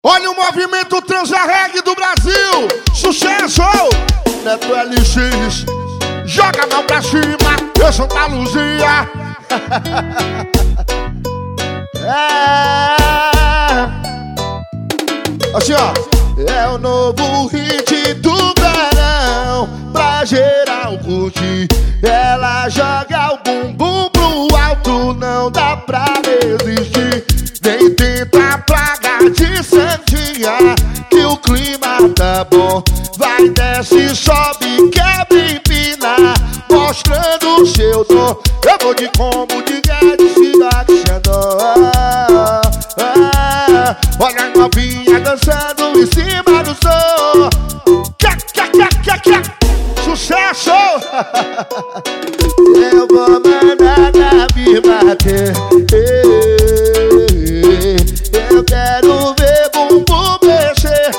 Olha o movimento Transarreg do Brasil. Sucesso! Neto LX, joga a mão pra cima, eu Santa Luzia. Assim ó, é o novo hit do verão, pra geral curtir. Ela joga o bumbum pro alto, não dá pra resistir. Nem tenta praga de santinha, que o clima tá bom. Vai, desce, sobe, quebra e empina, mostrando o seu dom. Eu vou de combo de Guedes e Daxandó. Olha a novinha dançando em cima do som. Sucesso! Eu vou mandar Gabi bater. Eu quero ver bumbum mexer.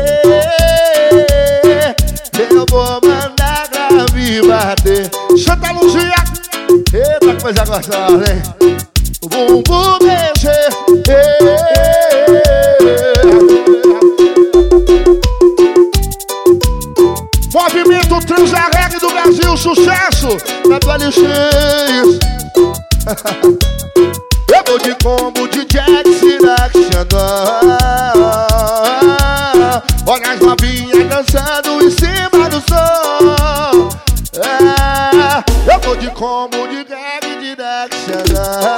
Eu vou mandar Gabi bater. Santa Luzia, eita coisa gostosa, hein? O bumbum mexer. Movimento Transarreg do Brasil, sucesso! Neto LX. Eu vou de combo de Jax e Daxandó. Olha as novinhas dançando em cima do som. Eu vou de combo de Greg de Daxandó.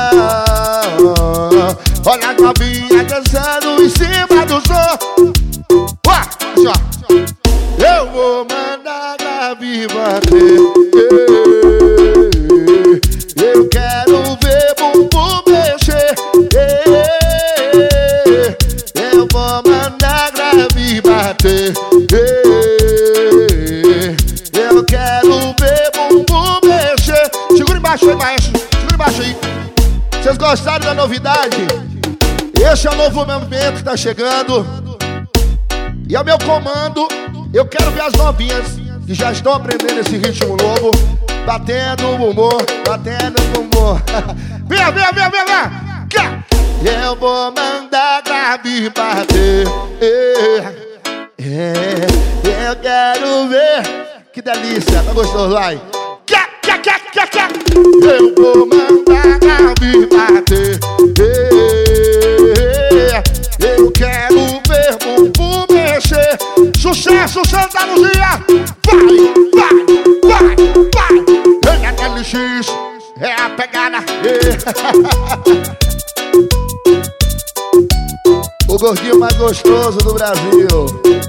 Olha as novinhas dançando em cima do som. Assim, ó. Eu vou mandar Gabi bater. Eu quero ver bumbum mexer. Eu vou mandar Gabi bater. Eu quero ver bumbum mexer. Segura embaixo aí, maestro. Segura embaixo aí. Vocês gostaram da novidade? Esse é o novo movimento que tá chegando. E ao meu comando, eu quero ver as novinhas que já estão aprendendo esse ritmo novo, batendo o bumbum, batendo o bumbum. Vem. Eu vou mandar Gabi bater. Eu quero ver. Que delícia, tá gostoso, vai. Eu vou mandar Gabi bater. Eu quero ver bumbum mexer. Sucesso, Santa Luzia. Vai. LX é a pegada. O gordinho mais gostoso do Brasil.